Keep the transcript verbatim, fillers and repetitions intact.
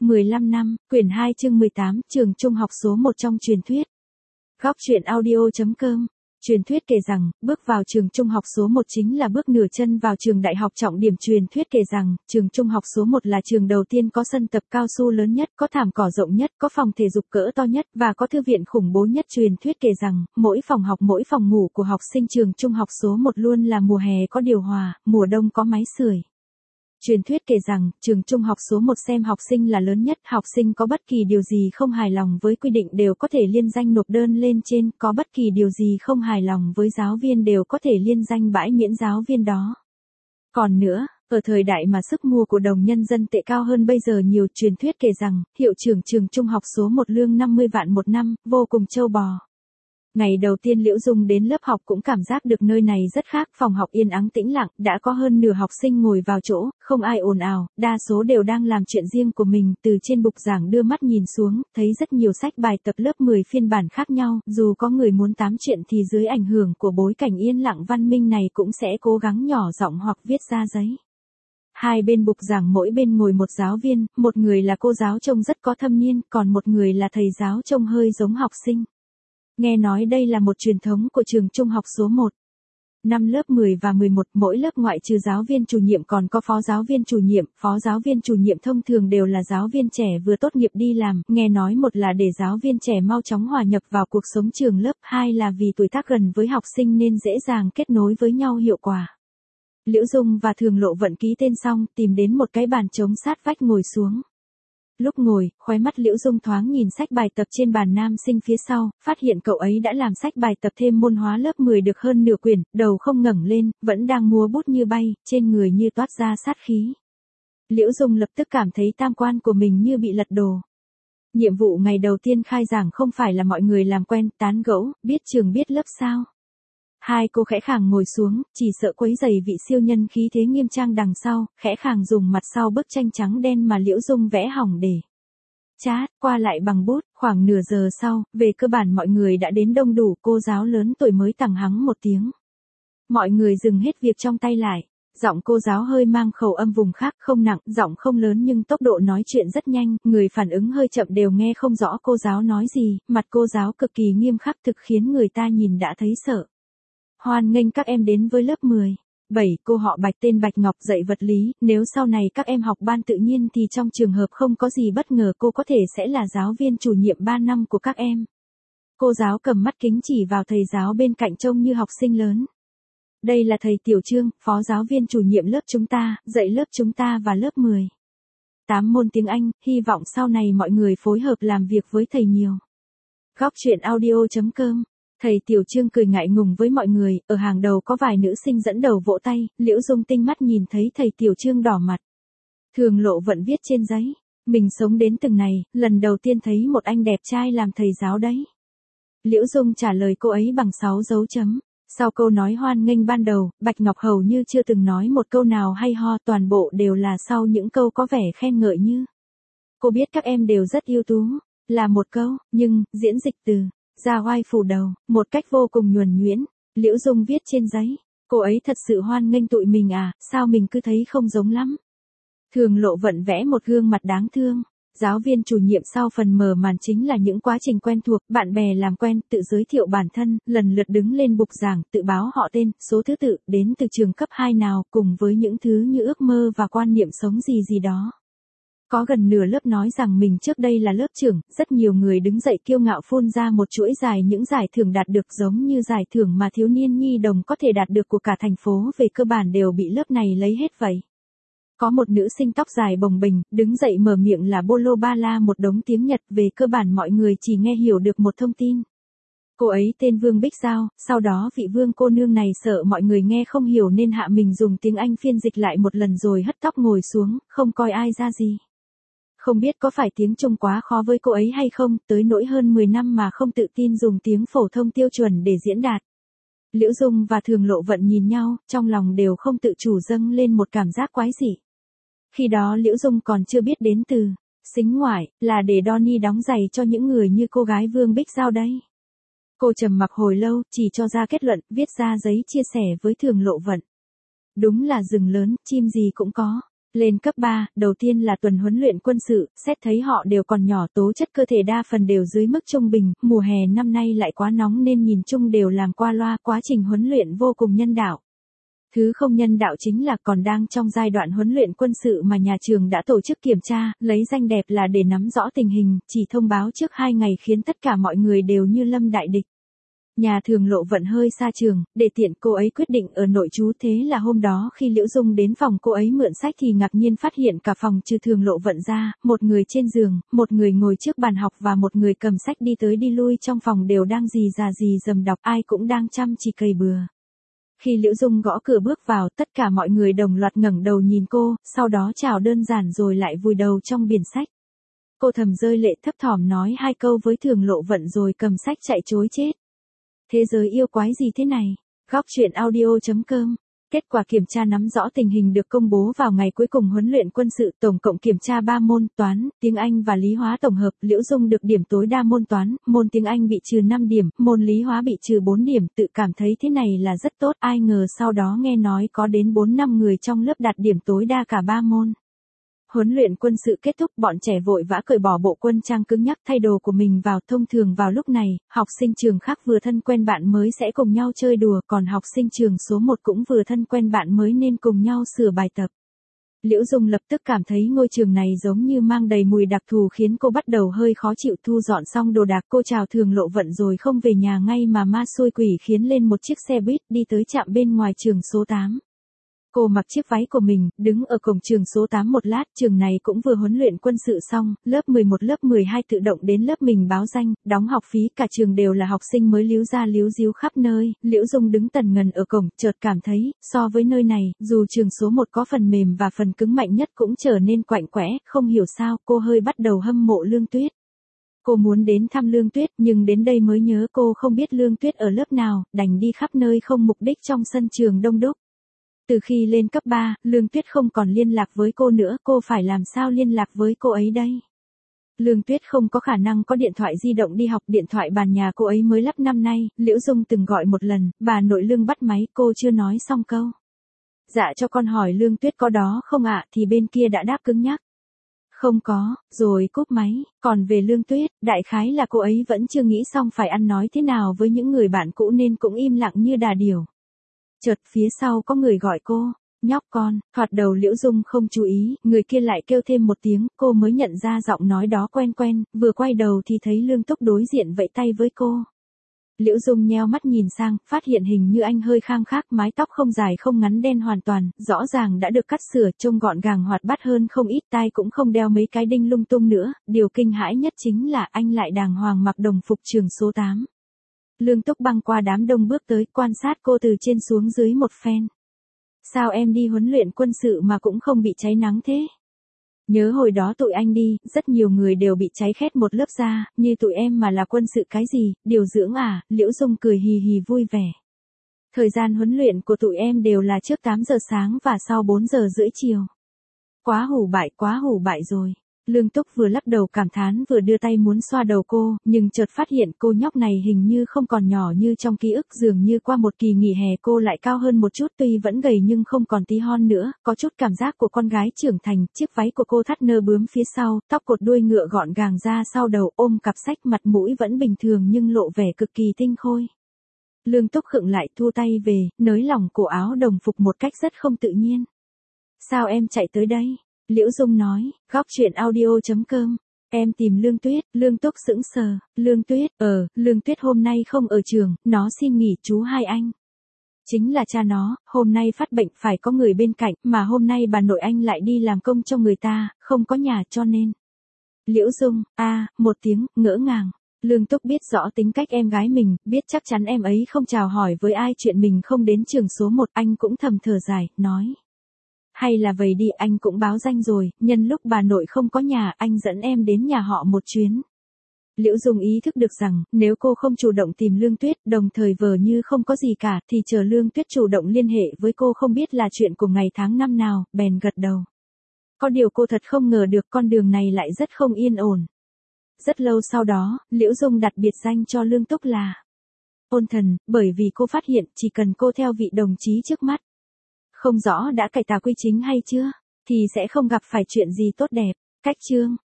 mười lăm năm, quyển hai chương mười tám, trường trung học số một trong truyền thuyết. Góc truyện audio.com. Truyền thuyết kể rằng, bước vào trường trung học số một chính là bước nửa chân vào trường đại học trọng điểm. Truyền thuyết kể rằng, trường trung học số một là trường đầu tiên có sân tập cao su lớn nhất, có thảm cỏ rộng nhất, có phòng thể dục cỡ to nhất, và có thư viện khủng bố nhất. Truyền thuyết kể rằng, mỗi phòng học mỗi phòng ngủ của học sinh trường trung học số một luôn là mùa hè có điều hòa, mùa đông có máy sưởi. Truyền thuyết kể rằng, trường trung học số một xem học sinh là lớn nhất, học sinh có bất kỳ điều gì không hài lòng với quy định đều có thể liên danh nộp đơn lên trên, có bất kỳ điều gì không hài lòng với giáo viên đều có thể liên danh bãi miễn giáo viên đó. Còn nữa, ở thời đại mà sức mua của đồng nhân dân tệ cao hơn bây giờ nhiều, truyền thuyết kể rằng, hiệu trưởng trường trung học số một lương năm mươi vạn một năm, vô cùng trâu bò. Ngày đầu tiên Liễu Dung đến lớp học cũng cảm giác được nơi này rất khác, phòng học yên ắng tĩnh lặng, đã có hơn nửa học sinh ngồi vào chỗ, không ai ồn ào, đa số đều đang làm chuyện riêng của mình. Từ trên bục giảng đưa mắt nhìn xuống, thấy rất nhiều sách bài tập lớp mười phiên bản khác nhau, dù có người muốn tám chuyện thì dưới ảnh hưởng của bối cảnh yên lặng văn minh này cũng sẽ cố gắng nhỏ giọng hoặc viết ra giấy. Hai bên bục giảng mỗi bên ngồi một giáo viên, một người là cô giáo trông rất có thâm niên, còn một người là thầy giáo trông hơi giống học sinh. Nghe nói đây là một truyền thống của trường trung học số một. Năm lớp mười và mười một, mỗi lớp ngoại trừ giáo viên chủ nhiệm còn có phó giáo viên chủ nhiệm, phó giáo viên chủ nhiệm thông thường đều là giáo viên trẻ vừa tốt nghiệp đi làm, nghe nói một là để giáo viên trẻ mau chóng hòa nhập vào cuộc sống trường lớp, hai là vì tuổi tác gần với học sinh nên dễ dàng kết nối với nhau hiệu quả. Liễu Dung và Thường Lộ Vận ký tên xong, tìm đến một cái bàn trống sát vách ngồi xuống. Lúc ngồi, khóe mắt Liễu Dung thoáng nhìn sách bài tập trên bàn nam sinh phía sau, phát hiện cậu ấy đã làm sách bài tập thêm môn hóa lớp mười được hơn nửa quyển, đầu không ngẩng lên, vẫn đang múa bút như bay, trên người như toát ra sát khí. Liễu Dung lập tức cảm thấy tam quan của mình như bị lật đổ. Nhiệm vụ ngày đầu tiên khai giảng không phải là mọi người làm quen, tán gẫu, biết trường biết lớp sao. Hai cô khẽ khàng ngồi xuống, chỉ sợ quấy rầy vị siêu nhân khí thế nghiêm trang đằng sau, khẽ khàng dùng mặt sau bức tranh trắng đen mà Liễu Dung vẽ hỏng để chát qua lại bằng bút. Khoảng nửa giờ sau, về cơ bản mọi người đã đến đông đủ, cô giáo lớn tuổi mới tằng hắng một tiếng. Mọi người dừng hết việc trong tay lại. Giọng cô giáo hơi mang khẩu âm vùng khác, không nặng, giọng không lớn nhưng tốc độ nói chuyện rất nhanh, người phản ứng hơi chậm đều nghe không rõ cô giáo nói gì, mặt cô giáo cực kỳ nghiêm khắc thực khiến người ta nhìn đã thấy sợ. Hoan nghênh các em đến với lớp mười. bảy, cô họ Bạch tên Bạch Ngọc dạy vật lý, nếu sau này các em học ban tự nhiên thì trong trường hợp không có gì bất ngờ cô có thể sẽ là giáo viên chủ nhiệm ba năm của các em. Cô giáo cầm mắt kính chỉ vào thầy giáo bên cạnh trông như học sinh lớn. Đây là thầy Tiểu Trương, phó giáo viên chủ nhiệm lớp chúng ta, dạy lớp chúng ta và lớp mười. tám môn tiếng Anh, hy vọng sau này mọi người phối hợp làm việc với thầy nhiều. Góc truyện audio.com. Thầy Tiểu Trương cười ngại ngùng với mọi người, ở hàng đầu có vài nữ sinh dẫn đầu vỗ tay, Liễu Dung tinh mắt nhìn thấy thầy Tiểu Trương đỏ mặt. Thường Lộ Vận viết trên giấy, mình sống đến từng này, lần đầu tiên thấy một anh đẹp trai làm thầy giáo đấy. Liễu Dung trả lời cô ấy bằng sáu dấu chấm. Sau câu nói hoan nghênh ban đầu, Bạch Ngọc hầu như chưa từng nói một câu nào hay ho, toàn bộ đều là sau những câu có vẻ khen ngợi như: cô biết các em đều rất ưu tú, là một câu, nhưng, diễn dịch từ ra oai phủ đầu, một cách vô cùng nhuần nhuyễn. Liễu Dung viết trên giấy, cô ấy thật sự hoan nghênh tụi mình à, sao mình cứ thấy không giống lắm. Thường Lộ Vận vẽ một gương mặt đáng thương. Giáo viên chủ nhiệm sau phần mở màn chính là những quá trình quen thuộc, bạn bè làm quen, tự giới thiệu bản thân, lần lượt đứng lên bục giảng, tự báo họ tên, số thứ tự, đến từ trường cấp hai nào, cùng với những thứ như ước mơ và quan niệm sống gì gì đó. Có gần nửa lớp nói rằng mình trước đây là lớp trưởng, rất nhiều người đứng dậy kiêu ngạo phun ra một chuỗi dài những giải thưởng đạt được giống như giải thưởng mà thiếu niên nhi đồng có thể đạt được của cả thành phố, về cơ bản đều bị lớp này lấy hết vậy. Có một nữ sinh tóc dài bồng bềnh, đứng dậy mở miệng là bolo ba la một đống tiếng Nhật, về cơ bản mọi người chỉ nghe hiểu được một thông tin. Cô ấy tên Vương Bích Giao, sau đó vị vương cô nương này sợ mọi người nghe không hiểu nên hạ mình dùng tiếng Anh phiên dịch lại một lần rồi hất tóc ngồi xuống, không coi ai ra gì. Không biết có phải tiếng Trung quá khó với cô ấy hay không, tới nỗi hơn mười năm mà không tự tin dùng tiếng phổ thông tiêu chuẩn để diễn đạt. Liễu Dung và Thường Lộ Vận nhìn nhau, trong lòng đều không tự chủ dâng lên một cảm giác quái dị. Khi đó Liễu Dung còn chưa biết đến từ xính ngoại, là để Donnie đóng giày cho những người như cô gái Vương Bích Giao đấy. Cô trầm mặc hồi lâu, chỉ cho ra kết luận, viết ra giấy chia sẻ với Thường Lộ Vận. Đúng là rừng lớn, chim gì cũng có. Lên cấp ba, đầu tiên là tuần huấn luyện quân sự, xét thấy họ đều còn nhỏ, tố chất cơ thể đa phần đều dưới mức trung bình, mùa hè năm nay lại quá nóng nên nhìn chung đều làm qua loa, quá trình huấn luyện vô cùng nhân đạo. Thứ không nhân đạo chính là còn đang trong giai đoạn huấn luyện quân sự mà nhà trường đã tổ chức kiểm tra, lấy danh đẹp là để nắm rõ tình hình, chỉ thông báo trước hai ngày khiến tất cả mọi người đều như lâm đại địch. Nhà Thường Lộ Vận hơi xa trường, để tiện cô ấy quyết định ở nội trú, thế là hôm đó khi Liễu Dung đến phòng cô ấy mượn sách thì ngạc nhiên phát hiện cả phòng trừ Thường Lộ Vận ra, một người trên giường, một người ngồi trước bàn học và một người cầm sách đi tới đi lui trong phòng đều đang rì rà rì rầm đọc, ai cũng đang chăm chỉ cày bừa. Khi Liễu Dung gõ cửa bước vào, tất cả mọi người đồng loạt ngẩng đầu nhìn cô, sau đó chào đơn giản rồi lại vùi đầu trong biển sách. Cô thầm rơi lệ thấp thỏm nói hai câu với Thường Lộ Vận rồi cầm sách chạy trối chết. Thế giới yêu quái gì thế này? Góc truyện audio chấm com. Kết quả kiểm tra nắm rõ tình hình được công bố vào ngày cuối cùng huấn luyện quân sự, tổng cộng kiểm tra ba môn, toán, tiếng Anh và lý hóa tổng hợp. Liễu Dung được điểm tối đa môn toán, môn tiếng Anh bị trừ năm điểm, môn lý hóa bị trừ bốn điểm, tự cảm thấy thế này là rất tốt, ai ngờ sau đó nghe nói có đến bốn năm người trong lớp đạt điểm tối đa cả ba môn. Huấn luyện quân sự kết thúc, bọn trẻ vội vã cởi bỏ bộ quân trang cứng nhắc thay đồ của mình vào. Thông thường vào lúc này, học sinh trường khác vừa thân quen bạn mới sẽ cùng nhau chơi đùa, còn học sinh trường số một cũng vừa thân quen bạn mới nên cùng nhau sửa bài tập. Liễu Dung lập tức cảm thấy ngôi trường này giống như mang đầy mùi đặc thù khiến cô bắt đầu hơi khó chịu. Thu dọn xong đồ đạc cô chào Thường Lộ Vận rồi không về nhà ngay mà ma xui quỷ khiến lên một chiếc xe buýt đi tới trạm bên ngoài trường số tám. Cô mặc chiếc váy của mình, đứng ở cổng trường số tám một lát, trường này cũng vừa huấn luyện quân sự xong, lớp mười một lớp mười hai tự động đến lớp mình báo danh, đóng học phí, cả trường đều là học sinh mới líu ra líu díu khắp nơi. Liễu Dung đứng tần ngần ở cổng, chợt cảm thấy, so với nơi này, dù trường số một có phần mềm và phần cứng mạnh nhất cũng trở nên quạnh quẽ, không hiểu sao, cô hơi bắt đầu hâm mộ Lương Tuyết. Cô muốn đến thăm Lương Tuyết, nhưng đến đây mới nhớ cô không biết Lương Tuyết ở lớp nào, đành đi khắp nơi không mục đích trong sân trường đông đúc. Từ khi lên cấp ba, Lương Tuyết không còn liên lạc với cô nữa, cô phải làm sao liên lạc với cô ấy đây? Lương Tuyết không có khả năng có điện thoại di động đi học, điện thoại bàn nhà cô ấy mới lắp năm nay, Liễu Dung từng gọi một lần, bà nội Lương bắt máy, cô chưa nói xong câu. Dạ cho con hỏi Lương Tuyết có đó không ạ, thì bên kia đã đáp cứng nhắc. Không có, rồi cúp máy, còn về Lương Tuyết, đại khái là cô ấy vẫn chưa nghĩ xong phải ăn nói thế nào với những người bạn cũ nên cũng im lặng như đà điểu. Chợt phía sau có người gọi cô, nhóc con, thoạt đầu Liễu Dung không chú ý, người kia lại kêu thêm một tiếng, cô mới nhận ra giọng nói đó quen quen, vừa quay đầu thì thấy Lương Túc đối diện vẫy tay với cô. Liễu Dung nheo mắt nhìn sang, phát hiện hình như anh hơi khang khác, mái tóc không dài không ngắn đen hoàn toàn, rõ ràng đã được cắt sửa, trông gọn gàng hoạt bát hơn không ít, tai cũng không đeo mấy cái đinh lung tung nữa, điều kinh hãi nhất chính là anh lại đàng hoàng mặc đồng phục trường số tám. Lương Túc băng qua đám đông bước tới, quan sát cô từ trên xuống dưới một phen. Sao em đi huấn luyện quân sự mà cũng không bị cháy nắng thế? Nhớ hồi đó tụi anh đi, rất nhiều người đều bị cháy khét một lớp da, như tụi em mà là quân sự cái gì, điều dưỡng à, Liễu Dung cười hì hì vui vẻ. Thời gian huấn luyện của tụi em đều là trước tám giờ sáng và sau bốn giờ rưỡi chiều. Quá hủ bại, quá hủ bại rồi. Lương Túc vừa lắc đầu cảm thán vừa đưa tay muốn xoa đầu cô, nhưng chợt phát hiện cô nhóc này hình như không còn nhỏ như trong ký ức, dường như qua một kỳ nghỉ hè cô lại cao hơn một chút, tuy vẫn gầy nhưng không còn tí hon nữa, có chút cảm giác của con gái trưởng thành. Chiếc váy của cô thắt nơ bướm phía sau, tóc cột đuôi ngựa gọn gàng ra sau đầu, ôm cặp sách, mặt mũi vẫn bình thường nhưng lộ vẻ cực kỳ tinh khôi. Lương Túc khựng lại, thu tay về, nới lỏng cổ áo đồng phục một cách rất không tự nhiên. Sao em chạy tới đây? Liễu Dung nói, góc truyện audio chấm com. Em tìm Lương Tuyết. Lương Túc sững sờ. Lương Tuyết, ờ, Lương Tuyết hôm nay không ở trường, nó xin nghỉ chú hai anh. Chính là cha nó, hôm nay phát bệnh phải có người bên cạnh, mà hôm nay bà nội anh lại đi làm công cho người ta, không có nhà cho nên. Liễu Dung, a, à, một tiếng, ngỡ ngàng. Lương Túc biết rõ tính cách em gái mình, biết chắc chắn em ấy không chào hỏi với ai chuyện mình không đến trường số một, anh cũng thầm thở dài, nói. Hay là vậy đi, anh cũng báo danh rồi, nhân lúc bà nội không có nhà, anh dẫn em đến nhà họ một chuyến. Liễu Dung ý thức được rằng, nếu cô không chủ động tìm Lương Tuyết, đồng thời vờ như không có gì cả, thì chờ Lương Tuyết chủ động liên hệ với cô không biết là chuyện của ngày tháng năm nào, bèn gật đầu. Có điều cô thật không ngờ được con đường này lại rất không yên ổn. Rất lâu sau đó, Liễu Dung đặt biệt danh cho Lương Túc là Ôn Thần, bởi vì cô phát hiện chỉ cần cô theo vị đồng chí trước mắt. Không rõ đã cải tà quy chính hay chưa? thì sẽ không gặp phải chuyện gì tốt đẹp. Cách chương